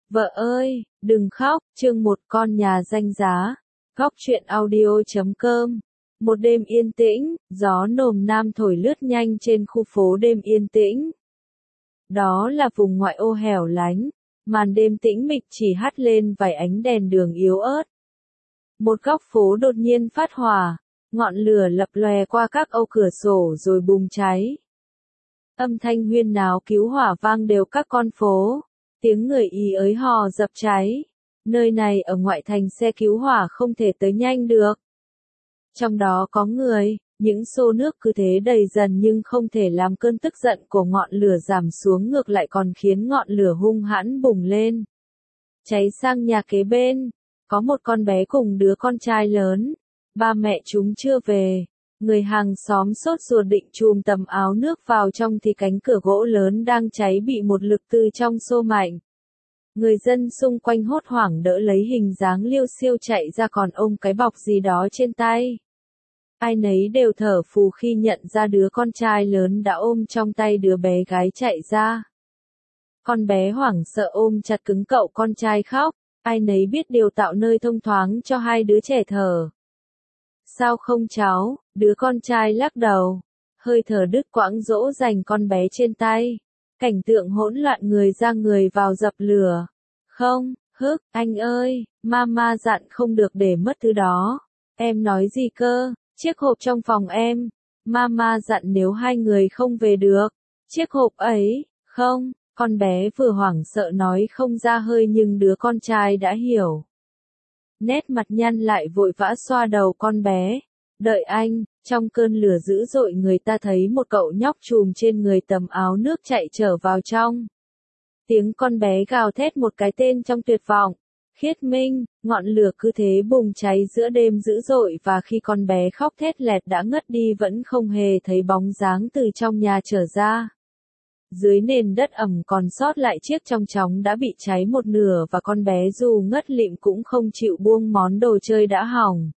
Vợ ơi, đừng khóc, chương 1 con nhà danh giá. Góc truyện audio.com. Một đêm yên tĩnh, gió nồm nam thổi lướt nhanh trên khu phố đêm yên tĩnh. Đó là vùng ngoại ô hẻo lánh, màn đêm tĩnh mịch chỉ hắt lên vài ánh đèn đường yếu ớt. Một góc phố đột nhiên phát hỏa, ngọn lửa lập lòe qua các ô cửa sổ rồi bùng cháy. Âm thanh huyên náo cứu hỏa vang đều các con phố. Tiếng người ì ới hò dập cháy. Nơi này ở ngoại thành xe cứu hỏa không thể tới nhanh được. Trong đó có người, những xô nước cứ thế đầy dần nhưng không thể làm cơn tức giận của ngọn lửa giảm xuống, ngược lại còn khiến ngọn lửa hung hãn bùng lên. Cháy sang nhà kế bên, có một con bé cùng đứa con trai lớn. Ba mẹ chúng chưa về. Người hàng xóm sốt ruột định chùm tấm áo nước vào trong thì cánh cửa gỗ lớn đang cháy bị một lực từ trong xô mạnh. Người dân xung quanh hốt hoảng đỡ lấy hình dáng liêu xiêu chạy ra, còn ôm cái bọc gì đó trên tay. Ai nấy đều thở phù khi nhận ra đứa con trai lớn đã ôm trong tay đứa bé gái chạy ra. Con bé hoảng sợ ôm chặt cứng cậu con trai khóc, ai nấy biết điều tạo nơi thông thoáng cho hai đứa trẻ thở. Sao không cháu, đứa con trai lắc đầu, hơi thở đứt quãng dỗ dành con bé trên tay. Cảnh tượng hỗn loạn, người ra người vào dập lửa. Không, anh ơi, mama dặn không được để mất thứ đó. Em nói gì cơ, chiếc hộp trong phòng em. Mama dặn nếu hai người không về được. Chiếc hộp ấy, không, con bé vừa hoảng sợ nói không ra hơi nhưng đứa con trai đã hiểu. Nét mặt nhăn lại vội vã xoa đầu con bé. Đợi anh, trong cơn lửa dữ dội người ta thấy một cậu nhóc trùm trên người tấm áo nước chạy trở vào trong. Tiếng con bé gào thét một cái tên trong tuyệt vọng. Khiết Minh, ngọn lửa cứ thế bùng cháy giữa đêm dữ dội, và khi con bé khóc thét lẹt đã ngất đi vẫn không hề thấy bóng dáng từ trong nhà trở ra. Dưới nền đất ẩm còn sót lại chiếc chong chóng đã bị cháy một nửa, và con bé dù ngất lịm cũng không chịu buông món đồ chơi đã hỏng.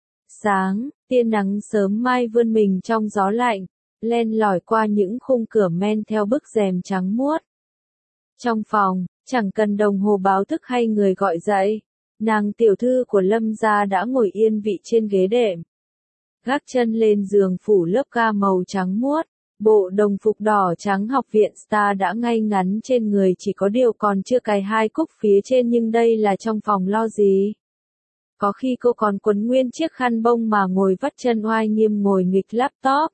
Sáng, tia nắng sớm mai vươn mình trong gió lạnh, len lỏi qua những khung cửa men theo bức rèm trắng muốt. Trong phòng, chẳng cần đồng hồ báo thức hay người gọi dậy, nàng tiểu thư của Lâm gia đã ngồi yên vị trên ghế đệm. Gác chân lên giường phủ lớp ga màu trắng muốt, bộ đồng phục đỏ trắng học viện Star đã ngay ngắn trên người, chỉ có điều còn chưa cài hai cúc phía trên, nhưng đây là trong phòng lo gì. Có khi cô còn quấn nguyên chiếc khăn bông mà ngồi vắt chân oai nghiêm ngồi nghịch laptop.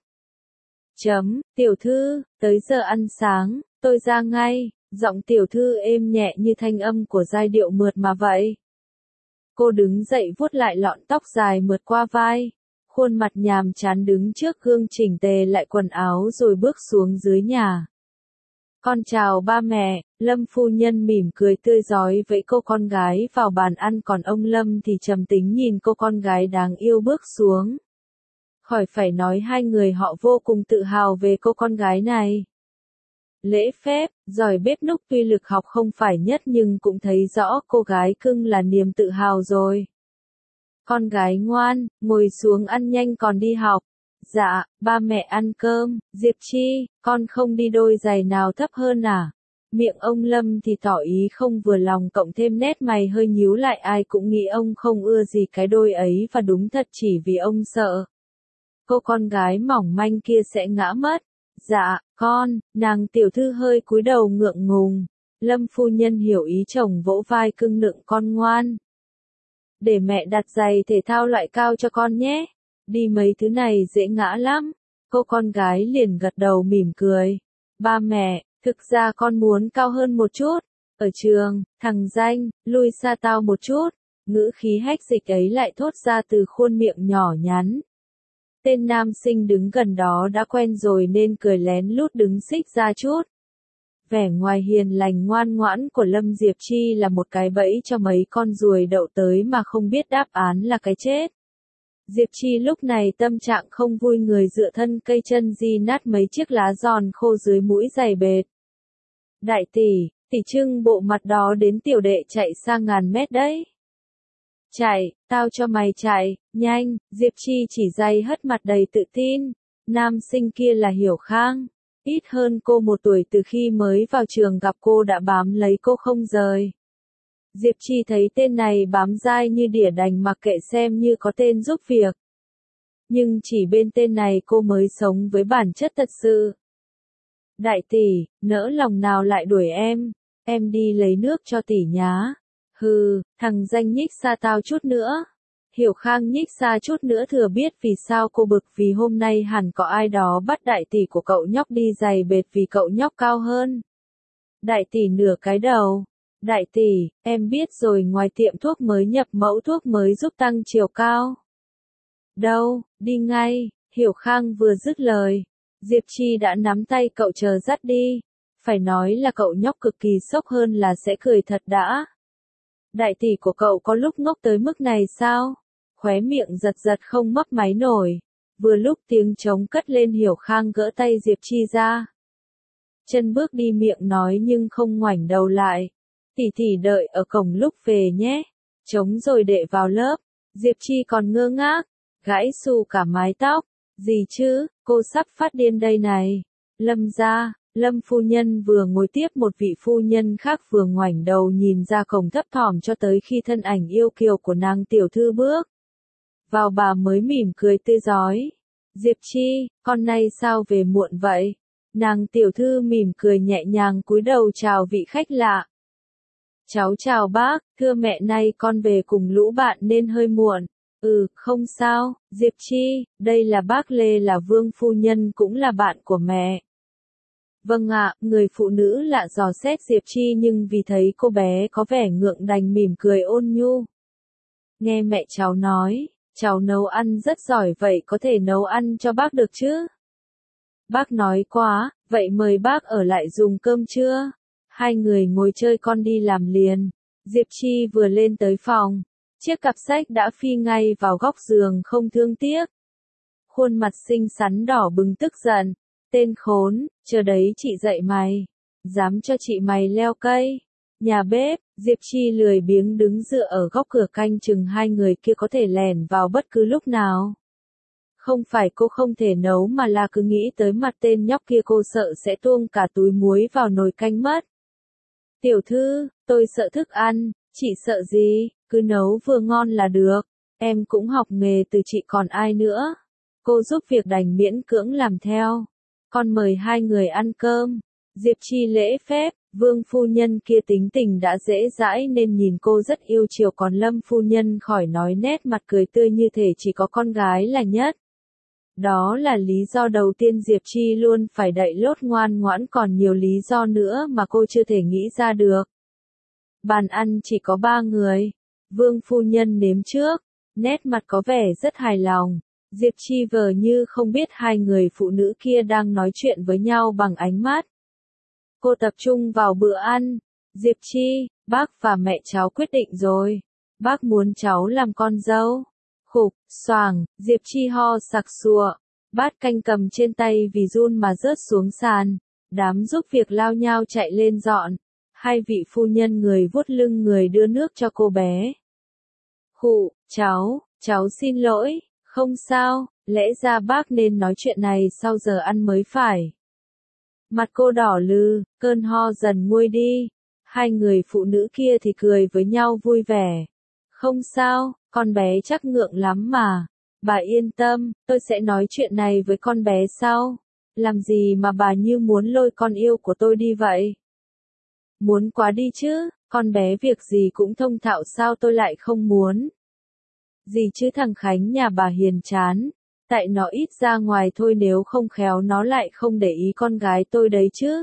Tiểu thư, tới giờ ăn sáng, tôi ra ngay. Giọng tiểu thư êm nhẹ như thanh âm của giai điệu mượt mà vậy. Cô đứng dậy vuốt lại lọn tóc dài mượt qua vai. Khuôn mặt nhàm chán đứng trước gương chỉnh tề lại quần áo rồi bước xuống dưới nhà. Con chào ba mẹ. Lâm phu nhân mỉm cười tươi rói vẫy cô con gái vào bàn ăn, còn ông Lâm thì trầm tính nhìn cô con gái đáng yêu bước xuống. Khỏi phải nói, hai người họ vô cùng tự hào về cô con gái này. Lễ phép, giỏi bếp núc, tuy lực học không phải nhất nhưng cũng thấy rõ cô gái cưng là niềm tự hào rồi. Con gái ngoan, ngồi xuống ăn nhanh còn đi học. Dạ, ba mẹ ăn cơm. Diệp Chi, con không đi đôi giày nào thấp hơn à? Miệng ông Lâm thì tỏ ý không vừa lòng, cộng thêm nét mày hơi nhíu lại, ai cũng nghĩ ông không ưa gì cái đôi ấy, và đúng thật chỉ vì ông sợ cô con gái mỏng manh kia sẽ ngã mất. Dạ, con. Nàng tiểu thư hơi cúi đầu ngượng ngùng. Lâm phu nhân hiểu ý chồng, vỗ vai cưng nựng con ngoan. Để mẹ đặt giày thể thao loại cao cho con nhé. Đi mấy thứ này dễ ngã lắm. Cô con gái liền gật đầu mỉm cười. Ba mẹ, thực ra con muốn cao hơn một chút. Ở trường, thằng danh, lui xa tao một chút. Ngữ khí hách dịch ấy lại thốt ra từ khuôn miệng nhỏ nhắn. Tên nam sinh đứng gần đó đã quen rồi nên cười lén lút đứng xích ra chút. Vẻ ngoài hiền lành ngoan ngoãn của Lâm Diệp Chi là một cái bẫy cho mấy con ruồi đậu tới mà không biết đáp án là cái chết. Diệp Chi lúc này tâm trạng không vui, người dựa thân cây chân di nát mấy chiếc lá giòn khô dưới mũi giày bệt. Đại tỷ trưng bộ mặt đó đến tiểu đệ chạy sang ngàn mét đấy. Chạy, tao cho mày chạy, nhanh. Diệp Chi chỉ day hất mặt đầy tự tin. Nam sinh kia là Hiểu Khang. Ít hơn cô một tuổi, từ khi mới vào trường gặp cô đã bám lấy cô không rời. Diệp Chi thấy tên này bám dai như đỉa đành mặc kệ xem như có tên giúp việc. Nhưng chỉ bên tên này cô mới sống với bản chất thật sự. Đại tỷ, nỡ lòng nào lại đuổi em đi lấy nước cho tỷ nhá. Hừ, thằng danh nhích xa tao chút nữa. Hiểu Khang nhích xa chút nữa thừa biết vì sao cô bực vì hôm nay hẳn có ai đó bắt đại tỷ của cậu nhóc đi giày bệt vì cậu nhóc cao hơn. Đại tỷ nửa cái đầu. Đại tỷ, em biết rồi ngoài tiệm thuốc mới nhập mẫu thuốc mới giúp tăng chiều cao. Đâu, đi ngay, Hiểu Khang vừa dứt lời. Diệp Chi đã nắm tay cậu chờ dắt đi. Phải nói là cậu nhóc cực kỳ sốc hơn là sẽ cười thật đã. Đại tỷ của cậu có lúc ngốc tới mức này sao? Khóe miệng giật giật không mấp máy nổi. Vừa lúc tiếng trống cất lên Hiểu Khang gỡ tay Diệp Chi ra. Chân bước đi miệng nói nhưng không ngoảnh đầu lại. Tỷ tỷ đợi ở cổng lúc về nhé. Trống rồi đệ vào lớp. Diệp Chi còn ngơ ngác. Gãi xù cả mái tóc. Gì chứ, cô sắp phát điên đây này. Lâm gia, Lâm phu nhân vừa ngồi tiếp một vị phu nhân khác vừa ngoảnh đầu nhìn ra cổng thấp thỏm cho tới khi thân ảnh yêu kiều của nàng tiểu thư bước vào bà mới mỉm cười tươi rói. Diệp Chi, con nay sao về muộn vậy? Nàng tiểu thư mỉm cười nhẹ nhàng cúi đầu chào vị khách lạ. Cháu chào bác, thưa mẹ nay con về cùng lũ bạn nên hơi muộn. Không sao, Diệp Chi, đây là bác Lê là Vương phu nhân cũng là bạn của mẹ. Vâng ạ, người phụ nữ lạ dò xét Diệp Chi nhưng vì thấy cô bé có vẻ ngượng đành mỉm cười ôn nhu. Nghe mẹ cháu nói, cháu nấu ăn rất giỏi vậy có thể nấu ăn cho bác được chứ? Bác nói quá, vậy mời bác ở lại dùng cơm trưa. Hai người ngồi chơi con đi làm liền. Diệp Chi vừa lên tới phòng. Chiếc cặp sách đã phi ngay vào góc giường không thương tiếc. Khuôn mặt xinh xắn đỏ bừng tức giận. Tên khốn, chờ đấy chị dạy mày. Dám cho chị mày leo cây. Nhà bếp, Diệp Chi lười biếng đứng dựa ở góc cửa canh chừng hai người kia có thể lẻn vào bất cứ lúc nào. Không phải cô không thể nấu mà là cứ nghĩ tới mặt tên nhóc kia cô sợ sẽ tuông cả túi muối vào nồi canh mất. Tiểu thư, tôi sợ thức ăn, chị sợ gì, cứ nấu vừa ngon là được. Em cũng học nghề từ chị còn ai nữa. Cô giúp việc đành miễn cưỡng làm theo. Con mời hai người ăn cơm. Diệp Chi lễ phép, Vương phu nhân kia tính tình đã dễ dãi nên nhìn cô rất yêu chiều còn Lâm phu nhân khỏi nói nét mặt cười tươi như thể chỉ có con gái là nhất. Đó là lý do đầu tiên Diệp Chi luôn phải đậy lốt ngoan ngoãn còn nhiều lý do nữa mà cô chưa thể nghĩ ra được. Bàn ăn chỉ có 3 người. Vương phu nhân nếm trước, nét mặt có vẻ rất hài lòng. Diệp Chi vờ như không biết hai người phụ nữ kia đang nói chuyện với nhau bằng ánh mắt. Cô tập trung vào bữa ăn. Diệp Chi, bác và mẹ cháu quyết định rồi. Bác muốn cháu làm con dâu. Khục, xoàng, Diệp Chi ho sặc sụa. Bát canh cầm trên tay vì run mà rớt xuống sàn. Đám giúp việc lao nhao chạy lên dọn. Hai vị phu nhân người vuốt lưng người đưa nước cho cô bé. Khụ, cháu xin lỗi, không sao, lẽ ra bác nên nói chuyện này sau giờ ăn mới phải. Mặt cô đỏ lừ, cơn ho dần nguôi đi. Hai người phụ nữ kia thì cười với nhau vui vẻ. Không sao, con bé chắc ngượng lắm mà. Bà yên tâm, tôi sẽ nói chuyện này với con bé sau. Làm gì mà bà như muốn lôi con yêu của tôi đi vậy? Muốn quá đi chứ, con bé việc gì cũng thông thạo sao tôi lại không muốn. Gì chứ thằng Khánh nhà bà hiền chán. Tại nó ít ra ngoài thôi nếu không khéo nó lại không để ý con gái tôi đấy chứ.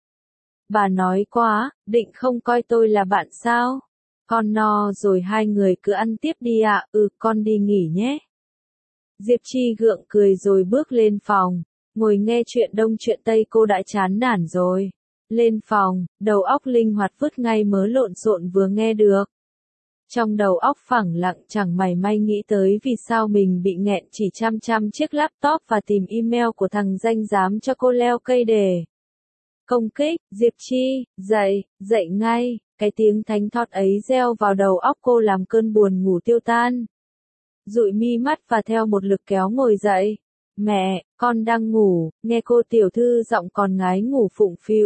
Bà nói quá, định không coi tôi là bạn sao? Con no rồi hai người cứ ăn tiếp đi ạ, con đi nghỉ nhé. Diệp Chi gượng cười rồi bước lên phòng, ngồi nghe chuyện Đông chuyện Tây cô đã chán nản rồi. Lên phòng, đầu óc linh hoạt vứt ngay mớ lộn xộn vừa nghe được. Trong đầu óc phẳng lặng chẳng mảy may nghĩ tới vì sao mình bị nghẹn chỉ chăm chiếc laptop và tìm email của thằng danh dám cho cô leo cây để công kích. Diệp Chi, dậy ngay, cái tiếng thánh thót ấy reo vào đầu óc cô làm cơn buồn ngủ tiêu tan. Dụi mi mắt và theo một lực kéo ngồi dậy. Mẹ, con đang ngủ, nghe cô tiểu thư giọng còn ngái ngủ phụng phịu.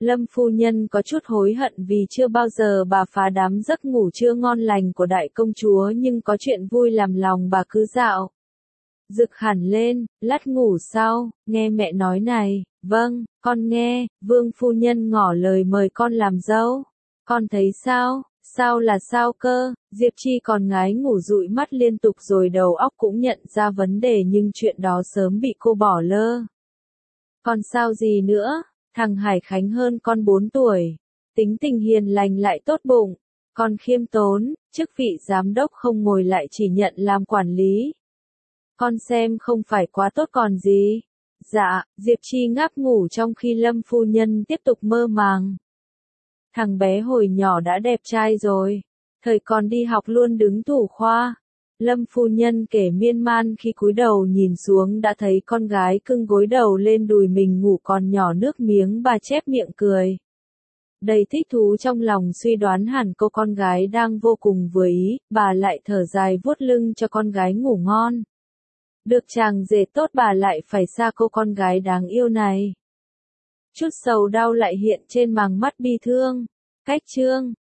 Lâm phu nhân có chút hối hận vì chưa bao giờ bà phá đám giấc ngủ trưa ngon lành của đại công chúa, nhưng có chuyện vui làm lòng bà cứ dạo rực hẳn lên. Lát ngủ sau, nghe mẹ nói này. Vâng, con nghe. Vương phu nhân ngỏ lời mời con làm dâu. Con thấy sao? Sao là sao cơ? Diệp Chi còn ngái ngủ dụi mắt liên tục rồi đầu óc cũng nhận ra vấn đề, nhưng chuyện đó sớm bị cô bỏ lơ. Còn sao gì nữa? Thằng Hải Khánh hơn con 4 tuổi. Tính tình hiền lành lại tốt bụng. Con khiêm tốn, chức vị giám đốc không ngồi lại chỉ nhận làm quản lý. Con xem không phải quá tốt còn gì. Dạ, Diệp Chi ngáp ngủ trong khi Lâm phu nhân tiếp tục mơ màng. Thằng bé hồi nhỏ đã đẹp trai rồi. Thời còn đi học luôn đứng thủ khoa. Lâm phu nhân kể miên man khi cúi đầu nhìn xuống đã thấy con gái cưng gối đầu lên đùi mình ngủ còn nhỏ nước miếng, bà chép miệng cười. Đầy thích thú trong lòng suy đoán hẳn cô con gái đang vô cùng vừa ý, bà lại thở dài vuốt lưng cho con gái ngủ ngon. Được chàng rể tốt bà lại phải xa cô con gái đáng yêu này. Chút sầu đau lại hiện trên màng mắt bi thương. Cách chương